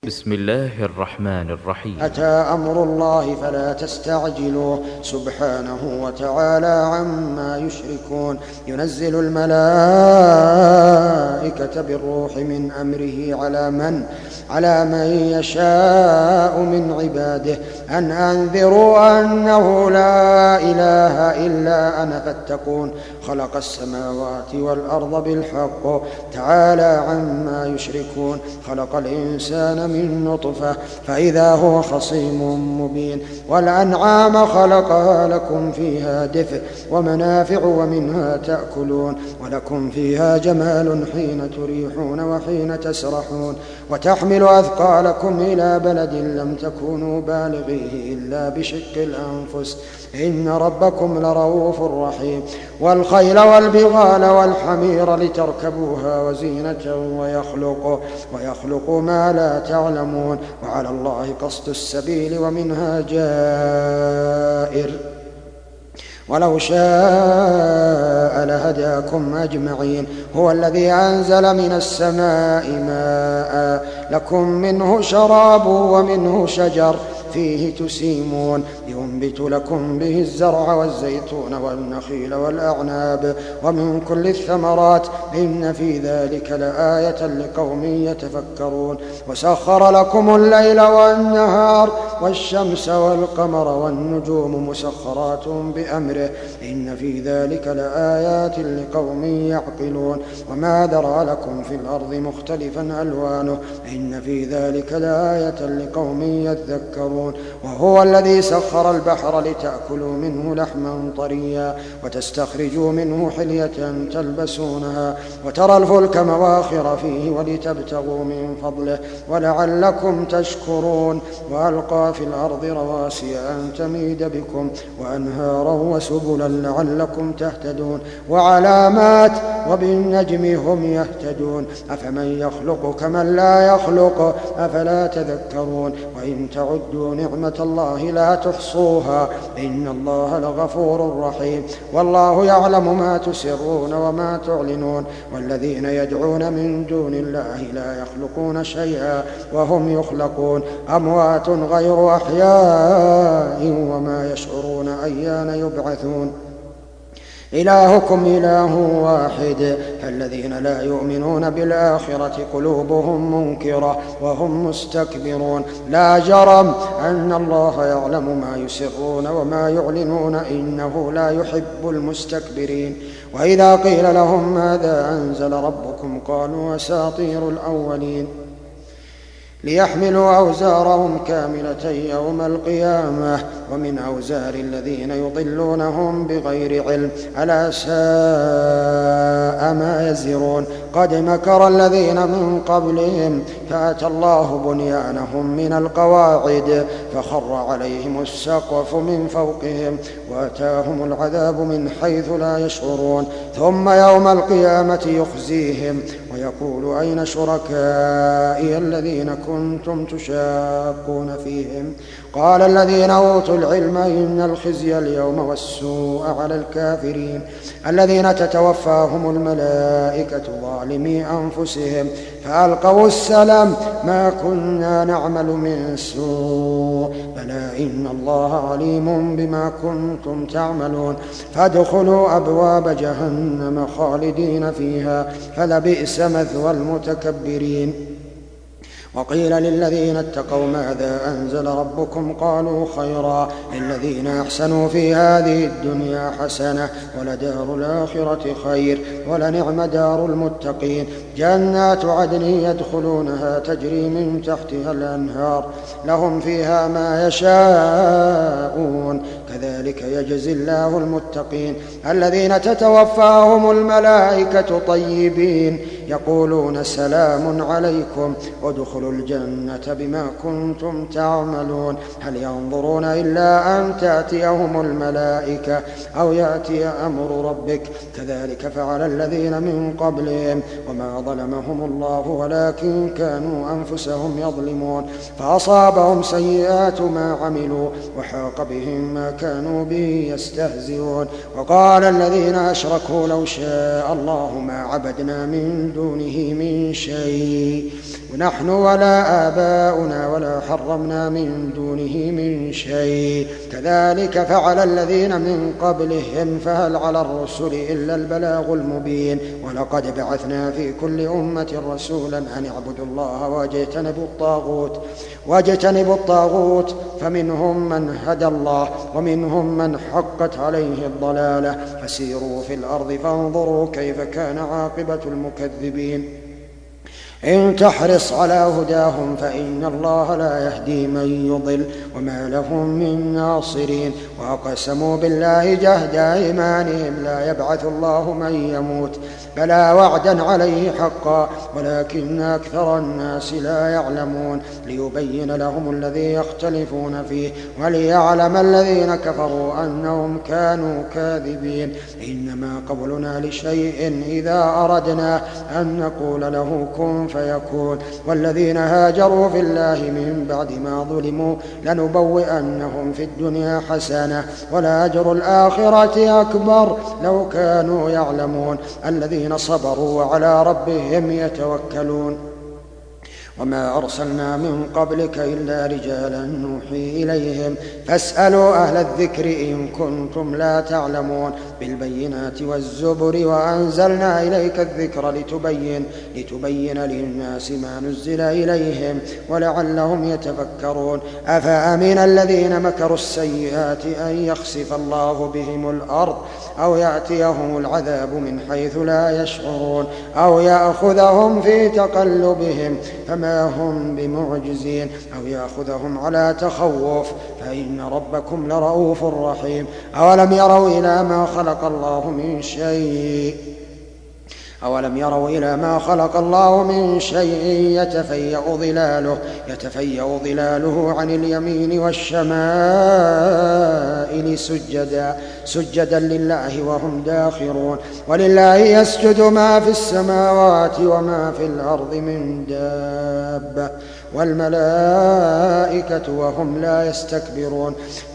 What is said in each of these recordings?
بسم الله الرحمن الرحيم. أتى أمر الله فلا تستعجلوه سبحانه وتعالى عما يشركون. ينزل الملائكة بالروح من أمره على من يشاء من عباده أن أنذروا أنه لا إله إلا أنا فاتقون. خلق السماوات والأرض بالحق تعالى عما يشركون. خلق الإنسان من نطفة فإذا هو خصيم مبين. والأنعام خلقها لكم فيها دفء ومنافع ومنها تأكلون ولكم فيها جمال حين تريحون وحين تسرحون. وتحمل أثقالكم إلى بلد لم تكونوا بالغيه إلا بشق الأنفس إن ربكم لرؤوف رحيم. والخيل والبغال والحمير لتركبوها وزينة ويخلق ما لا تعلمون. وعلى الله قصد السبيل ومنها جائر ولو شاء لهداكم أجمعين. هو الذي أنزل من السماء ماء لكم منه شراب ومنه شجر فيه تسيمون ينبت لكم به الزرع والزيتون والنخيل والأعناب ومن كل الثمرات إن في ذلك لآية لقوم يتفكرون. وسخر لكم الليل والنهار والشمس والقمر والنجوم مسخرات بأمره إن في ذلك لآيات لقوم يعقلون. وما ذرأ لكم في الأرض مختلفا ألوانه إن في ذلك لآية لقوم يذكرون. وهو الذي سخر البحر لتأكلوا منه لحما طريا وتستخرجوا منه حلية تلبسونها وترى الفلك مواخر فيه ولتبتغوا من فضله ولعلكم تشكرون. وألقى في الأرض رواسي أن تميد بكم وأنهارا وسبلا لعلكم تهتدون وعلامات وبالنجم هم يهتدون. أفمن يخلق كمن لا يخلق أفلا تذكرون. وإن تعدوا نعمة الله لا تحصوها إن الله لغفور رحيم. والله يعلم ما تسرون وما تعلنون. والذين يدعون من دون الله لا يخلقون شيئا وهم يخلقون أموات غير أحياء وما يشعرون أيان يبعثون. إلهكم إله واحد فالذين لا يؤمنون بالآخرة قلوبهم منكرة وهم مستكبرون. لا جرم أن الله يعلم ما يسرون وما يعلنون إنه لا يحب المستكبرين. وإذا قيل لهم ماذا أنزل ربكم قالوا أساطير الأولين ليحملوا أوزارهم كاملة يوم القيامة ومن أوزار الذين يضلونهم بغير علم ألا ساء ما يزرون. قد مكر الذين من قبلهم فأتى الله بنيانهم من القواعد فخر عليهم السقف من فوقهم وأتاهم العذاب من حيث لا يشعرون. ثم يوم القيامة يخزيهم ويقول أين شركائي الذين كنتم تشاقون فيهم قال الذين أوتوا العلم إن الخزي اليوم والسوء على الكافرين الذين تتوفاهم الملائكة ظالمي أنفسهم فألقوا السلام ما كنا نعمل من سوء بلى إن الله عليم بما كنتم تعملون. فادخلوا أبواب جهنم خالدين فيها فلبئس مثوى المتكبرين. وقيل للذين اتقوا ماذا أنزل ربكم قالوا خيرا للذين أحسنوا في هذه الدنيا حسنة ولدار الآخرة خير ولنعم دار المتقين. جنات عدن يدخلونها تجري من تحتها الأنهار لهم فيها ما يشاءون كذلك يجزي الله المتقين. الذين تتوفاهم الملائكة طيبين يقولون سلام عليكم ادخلوا الجنة بما كنتم تعملون. هل ينظرون إلا أن تأتيهم الملائكة أو يأتي أمر ربك كذلك فعل الذين من قبلهم وما ظلمهم الله ولكن كانوا أنفسهم يظلمون. فأصابهم سيئات ما عملوا وحاق بهم ما كانوا به يستهزئون. وقال الذين أشركوا لو شاء الله ما عبدنا من دونه من شيء، نحن ولا آباؤنا ولا حرمنا من دونه من شيء، كذلك فعل الذين من قبلهم، فهل على الرسل إلا البلاغ المبين. ولقد بعثنا في كل أمة رسولا أن اعبدوا الله واجتنبوا الطاغوت، فمنهم من هدى الله ومنهم من حقت عليه الضلالة، فسيروا في الأرض فانظروا كيف كان عاقبة المكذبين. إن تحرص على هداهم فإن الله لا يهدي من يضل وما لهم من ناصرين. وأقسموا بالله جهد أيمانهم لا يبعث الله من يموت، بلى وعدا عليه حقا ولكن أكثر الناس لا يعلمون، ليبين لهم الذي يختلفون فيه وليعلم الذين كفروا أنهم كانوا كاذبين. إنما قولنا لشيء إذا أردنا أن نقول له كن فيكون. والذين هاجروا في الله من بعد ما ظلموا لنبوئنهم في الدنيا حسنة ولأجر الآخرة أكبر لو كانوا يعلمون. الذين صبروا وعلى ربهم يتوكلون. وما أرسلنا من قبلك إلا رجالا نوحي إليهم فاسألوا أهل الذكر إن كنتم لا تعلمون. بالبينات والزبر وأنزلنا إليك الذكر لتبين للناس ما نزل إليهم ولعلهم يتفكرون. أفأمن الذين مكروا السيئات أن يخسف الله بهم الأرض أو يأتيهم العذاب من حيث لا يشعرون أو يأخذهم في تقلبهم فما هم بمعجزين أو يأخذهم على تخوف فإن ربكم لرؤوف رحيم. أولم يروا إلى ما خلق الله من شيء يتفيأ ظلاله عن اليمين والشمائل سجدا لله وهم داخرون. ولله يسجد ما في السماوات وما في الأرض من دابة والملائكة وهم لا يستكبرون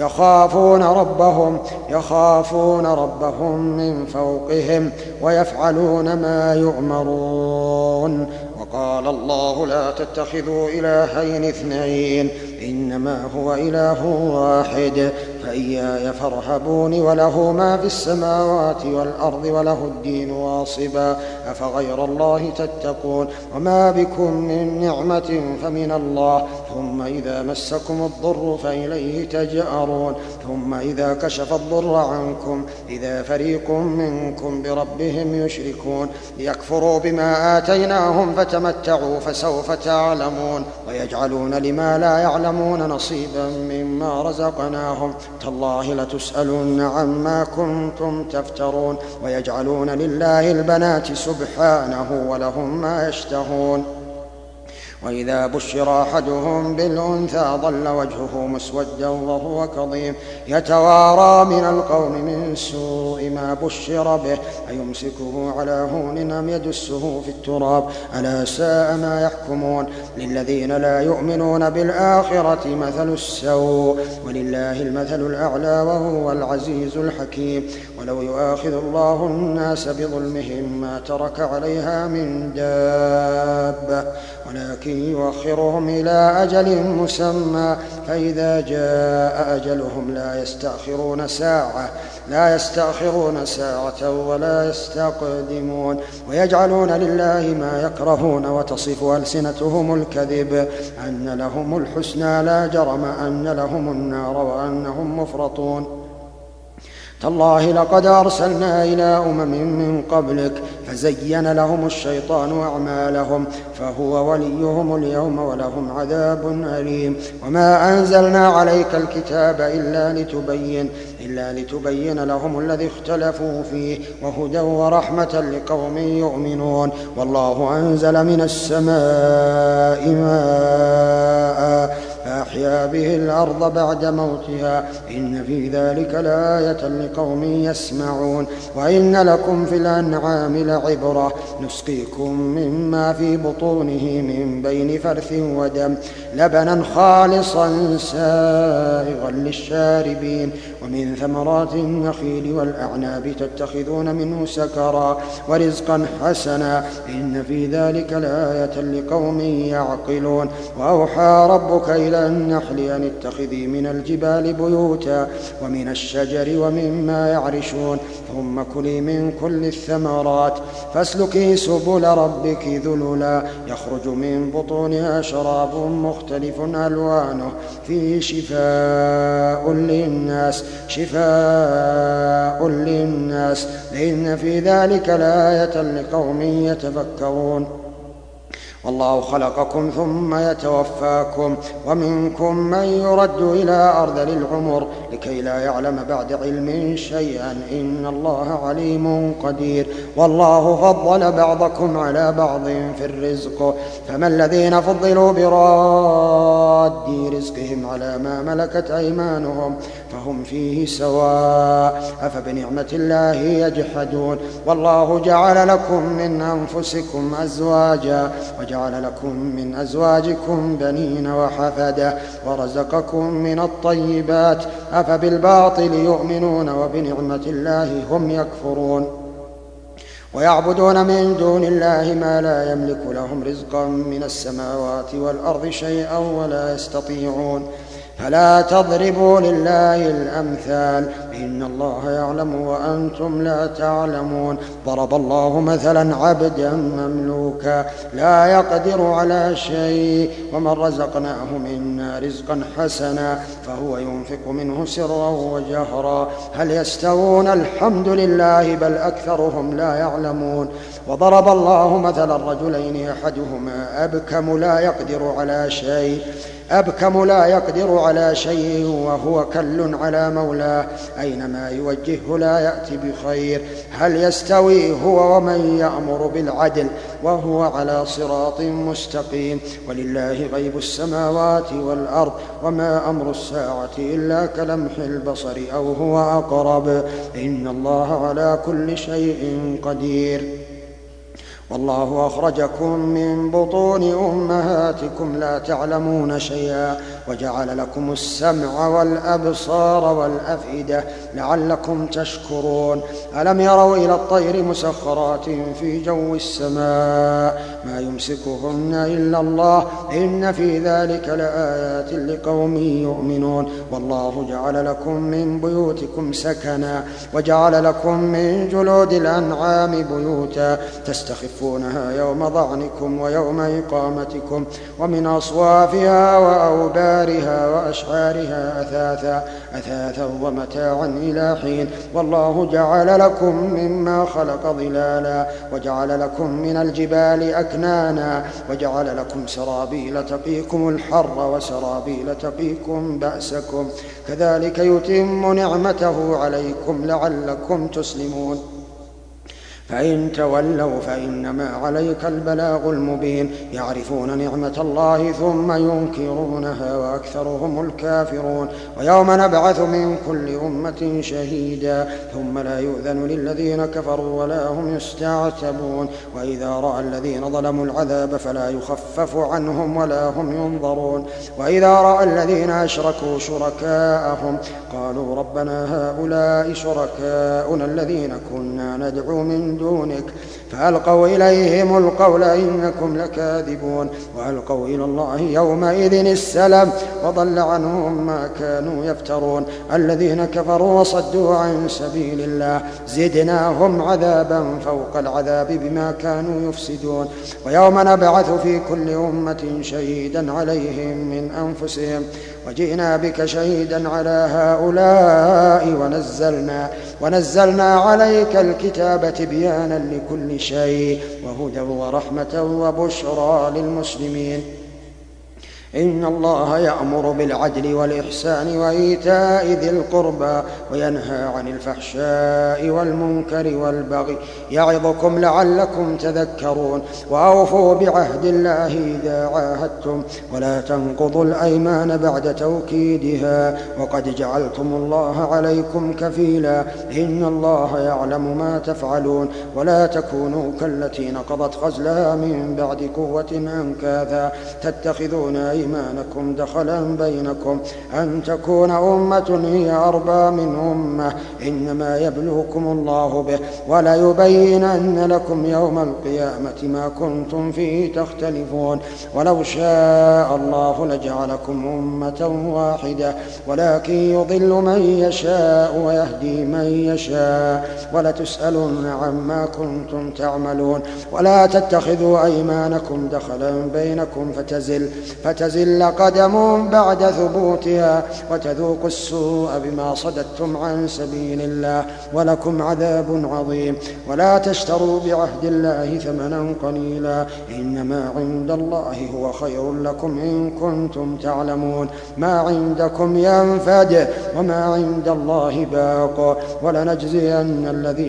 يخافون ربهم من فوقهم ويفعلون ما يؤمرون. وقال الله لا تتخذوا إلهين اثنين إنما هو إله واحد فإياي فارهبون. وله ما في السماوات والأرض وله الدين واصبا أفغير الله تتقون. وما بكم من نعمة فمن الله ثم إذا مسكم الضر فإليه تجأرون. ثم إذا كشف الضر عنكم إذا فريق منكم بربهم يشركون. ليكفروا بما آتيناهم فتمتعوا فسوف تعلمون. ويجعلون لما لا يعلمون نصيبا مما رزقناهم تالله لتسألن عما كنتم تفترون. ويجعلون لله البنات سبحانه ولهم ما يشتهون. وإذا بشر أحدهم بالأنثى ظل وجهه مسودا وهو كظيم يتوارى من القوم من سوء ما بشر به أيمسكه على هون أم يدسه في التراب ألا ساء ما يحكمون. للذين لا يؤمنون بالآخرة مثل السوء ولله المثل الأعلى وهو العزيز الحكيم. ولو يؤاخذ الله الناس بظلمهم ما ترك عليها من دابة ولكن يؤخرهم إلى أجل مسمى فإذا جاء أجلهم لا يستأخرون ساعة ولا يستقدمون. ويجعلون لله ما يكرهون وتصف ألسنتهم الكذب أن لهم الحسنى لا جرم أن لهم النار وأنهم مفرطون. تالله لقد أرسلنا إلى من قبلك فزين لهم الشيطان أعمالهم فهو وليهم اليوم ولهم عذاب أليم. وما أنزلنا عليك الكتاب إلا لتبين لهم الذي اختلفوا فيه وهدى ورحمة لقوم يؤمنون. والله أنزل من السماء ماء فأحيا به الأرض الأرض بعد موتها إن في ذلك لآية لقوم يسمعون وإن لكم في الأنعام لعبرة نسقيكم مما في بطونه من بين فرث ودم لبنا خالصا سائغا للشاربين ومن ثمرات النخيل والأعناب تتخذون منه سكرا ورزقا حسنا إن في ذلك لآية لقوم يعقلون وأوحى ربك إلى النحل أن اتخذي من الجبال بيوتا ومن الشجر ومما يعرشون ثم كلي من كل الثمرات فاسلكي سبل ربك ذللا يخرج من بطونها شراب مختلف ألوانه فيه شفاء للناس إن في ذلك لآية لقوم يتفكرون والله خلقكم ثم يتوفاكم ومنكم من يرد إلى أرذل العمر لكي لا يعلم بعد علم شيئا إن الله عليم قدير والله فضل بعضكم على بعض في الرزق فما الذين فضلوا براد رزقهم على ما ملكت أيمانهم فهم فيه سواء أفبنعمة الله يجحدون والله جعل لكم من أنفسكم أزواجا وجعل لكم من أزواجكم بنين وحفدة ورزقكم من الطيبات أفبالباطل يؤمنون وبنعمة الله هم يكفرون ويعبدون من دون الله ما لا يملك لهم رزقا من السماوات والأرض شيئا ولا يستطيعون فلا تضربوا لله الأمثال إن الله يعلم وأنتم لا تعلمون ضرب الله مثلا عبدا مملوكا لا يقدر على شيء ومن رزقناه منا رزقا حسنا فهو ينفق منه سرا وجهرا هل يستوون الحمد لله بل أكثرهم لا يعلمون وضرب الله مثلا رجلين أحدهما أبكم لا يقدر على شيء وهو كل على مولاه أينما يوجهه لا يأتي بخير هل يستوي هو ومن يأمر بالعدل وهو على صراط مستقيم ولله غيب السماوات والأرض وما أمر الساعة إلا كلمح البصر أو هو أقرب إن الله على كل شيء قدير والله أخرجكم من بطون أمهاتكم لا تعلمون شيئا وجعل لكم السمع والأبصار والأفئدة لعلكم تشكرون ألم يروا إلى الطير مسخرات في جو السماء ما يمسكهن إلا الله إن في ذلك لآيات لقوم يؤمنون والله جعل لكم من بيوتكم سكنا وجعل لكم من جلود الأنعام بيوتا تستخفونها يوم ضعنكم ويوم إقامتكم ومن أصوافها وأوبارها وأشعارها أثاثا ومتاعا إلى حين والله جعل لكم مما خلق ظلالا وجعل لكم من الجبال أكنانا وجعل لكم سرابيل تقيكم الحر وسرابيل تقيكم بأسكم كذلك يتم نعمته عليكم لعلكم تسلمون فإن تولوا فإنما عليك البلاغ المبين يعرفون نعمة الله ثم ينكرونها وأكثرهم الكافرون ويوم نبعث من كل أمة شهيدا ثم لا يؤذن للذين كفروا ولا هم يستعتبون وإذا رأى الذين ظلموا العذاب فلا يخفف عنهم ولا هم ينظرون وإذا رأى الذين أشركوا شركاءهم قالوا ربنا هؤلاء شركاؤنا الذين كنا ندعو من دونك فألقوا إليهم القول إنكم لكاذبون وألقوا إلى الله يومئذ السلام وضل عنهم ما كانوا يفترون الذين كفروا وصدوا عن سبيل الله زدناهم عذابا فوق العذاب بما كانوا يفسدون ويوم نبعث في كل أمة شهيدا عليهم من أنفسهم وجئنا بك شهيدا على هؤلاء ونزلنا عليك الكتاب تبيانا لكل شيء وهدى ورحمة وبشرى للمسلمين إن الله يأمر بالعدل والإحسان وإيتاء ذي القربى وينهى عن الفحشاء والمنكر والبغي يعظكم لعلكم تذكرون وأوفوا بعهد الله إذا عاهدتم ولا تنقضوا الأيمان بعد توكيدها وقد جعلتم الله عليكم كفيلا إن الله يعلم ما تفعلون ولا تكونوا كالتي نقضت غزلها من بعد قوة أنكاثا تتخذون أيمانكم دخلا بينكم أن تكون أمة هي أربى من أمة إنما يبلوكم الله به وليبينن لكم يوم القيامة ما كنتم فيه تختلفون ولو شاء الله لجعلكم أمة واحدة ولكن يضل من يشاء ويهدي من يشاء ولتسألن عما كنتم تعملون ولا تتخذوا أيمانكم دخلا بينكم فتزل قدم بعد ثبوتها وتذوقوا السوء بما صددتم عن سبيل الله ولكم عذاب عظيم ولا تشتروا بعهد الله ثمنا قليلا إنما عند الله هو خير لكم إن كنتم تعلمون ما عندكم ينفد وما عند الله باق ولنجزين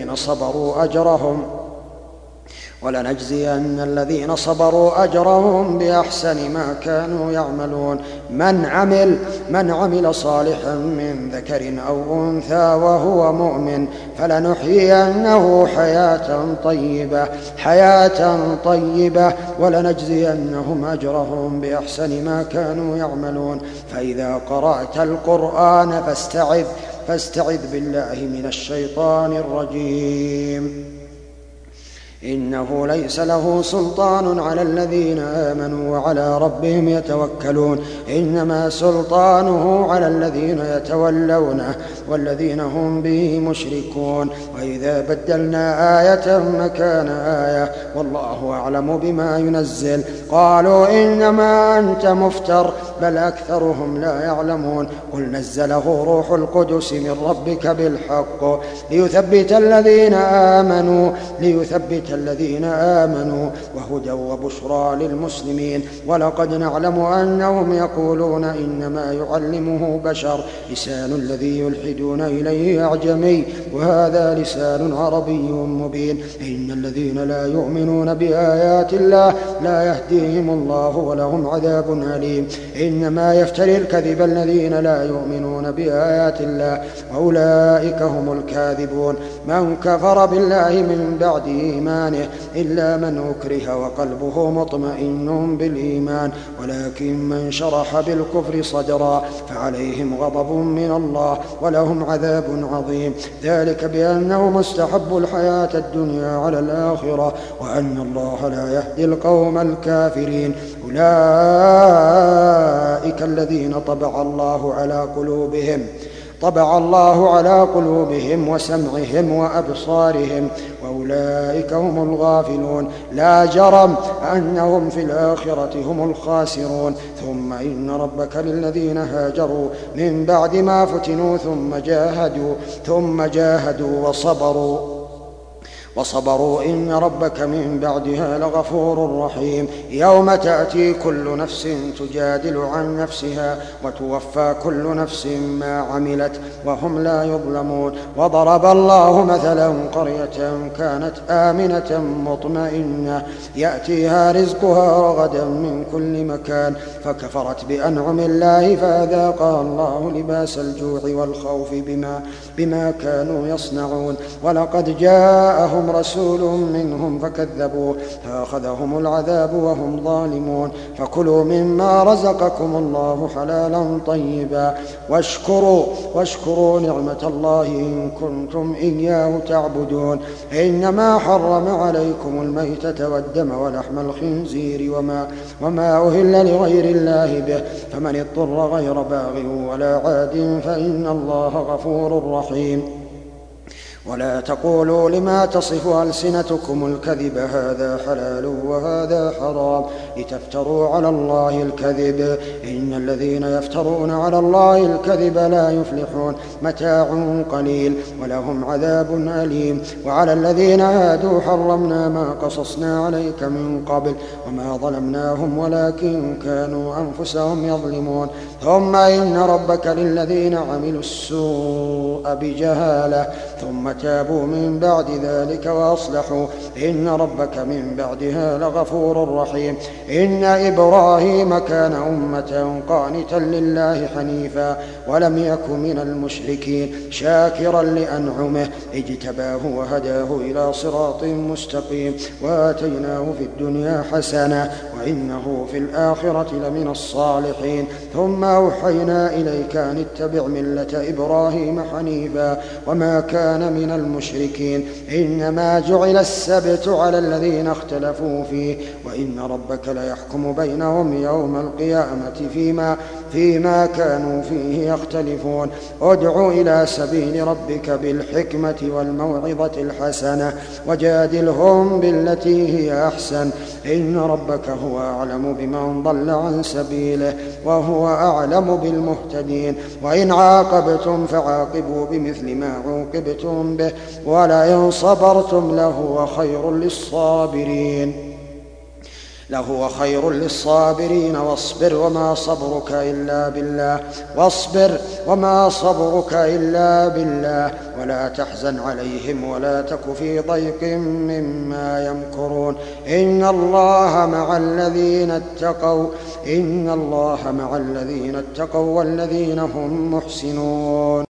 الذين صبروا أجرهم بأحسن ما كانوا يعملون من عمل صالحا من ذكر أو أنثى وهو مؤمن فلنحيينه حياة طيبة ولنجزينهم أجرهم بأحسن ما كانوا يعملون فإذا قرأت القرآن فاستعذ بالله من الشيطان الرجيم إنه ليس له سلطان على الذين آمنوا وعلى ربهم يتوكلون إنما سلطانه على الذين يتولونه والذين هم به مشركون وإذا بدلنا آية مكان آية والله أعلم بما ينزل قالوا إنما أنت مفتر بل أكثرهم لا يعلمون قل نزله روح القدس من ربك بالحق ليثبت الذين آمنوا وهدى وبشرى للمسلمين ولقد نعلم أنهم يقولون إنما يعلمه بشر لسان الذي يلحدون إليه أعجمي وهذا لسان عربي مبين إن الذين لا يؤمنون بآيات الله لا يهديهم الله ولهم عذاب أليم إنما يفتري الكذب الذين لا يؤمنون بآيات الله وأولئك هم الكاذبون من كفر بالله من بعد إيمانه إلا من أكره وقلبه مطمئن بالإيمان ولكن من شرح بالكفر صدرا فعليهم غضب من الله ولهم عذاب عظيم ذلك بأنه مستحب الحياة الدنيا على الآخرة وأن الله لا يهدي القوم الكافرين أولئك الذين طبع الله على قلوبهم وسمعهم وأبصارهم وأولئك هم الغافلون لا جرم أنهم في الآخرة هم الخاسرون ثم إن ربك للذين هاجروا من بعد ما فتنوا ثم جاهدوا وصبروا إن ربك من بعدها لغفور رحيم يوم تأتي كل نفس تجادل عن نفسها وتوفى كل نفس ما عملت وهم لا يظلمون وضرب الله مثلا قرية كانت آمنة مطمئنة يأتيها رزقها رغدا من كل مكان فكفرت بأنعم الله فأذاقها الله لباس الجوع والخوف بما كانوا يصنعون ولقد جاءهم رسول منهم فكذبوه فأخذهم العذاب وهم ظالمون فكلوا مما رزقكم الله حلالا طيبا واشكروا نعمة الله إن كنتم إياه تعبدون إنما حرم عليكم الميتة والدم ولحم الخنزير وما أهل لغير الله به فمن اضطر غير باغ ولا عاد فإن الله غفور رحيم ولا تقولوا لما تصف ألسنتكم الكذب هذا حلال وهذا حرام لتفتروا على الله الكذب إن الذين يفترون على الله الكذب لا يفلحون متاع قليل ولهم عذاب أليم وعلى الذين هادوا حرمنا ما قصصنا عليك من قبل وما ظلمناهم ولكن كانوا أنفسهم يظلمون ثم إن ربك للذين عملوا السوء بجهالة ثم تابوا من بعد ذلك وأصلحوا إن ربك من بعدها لغفور رحيم إن إبراهيم كان أمة قانتا لله حنيفا ولم يك من المشركين شاكرا لأنعمه اجتباه وهداه إلى صراط مستقيم وآتيناه في الدنيا حسنة وإنه في الآخرة لمن الصالحين ثم أوحينا إليك أن اتبع ملة إبراهيم حنيفا وما كان من المشركين إنما جعل السبت على الذين اختلفوا فيه وإن ربك ليحكم بينهم يوم القيامة فيما كانوا فيه يختلفون ادع إلى سبيل ربك بالحكمة والموعظة الحسنة وجادلهم بالتي هي أحسن إن ربك هو أعلم بمن ضل عن سبيله وهو أعلم بالمهتدين وإن عاقبتم فعاقبوا بمثل ما عوقبتم به ولئن صبرتم لهو خير للصابرين واصبر وما صبرك إلا بالله ولا تحزن عليهم ولا تك في ضيق مما يمكرون إن الله مع الذين اتقوا والذين هم محسنون.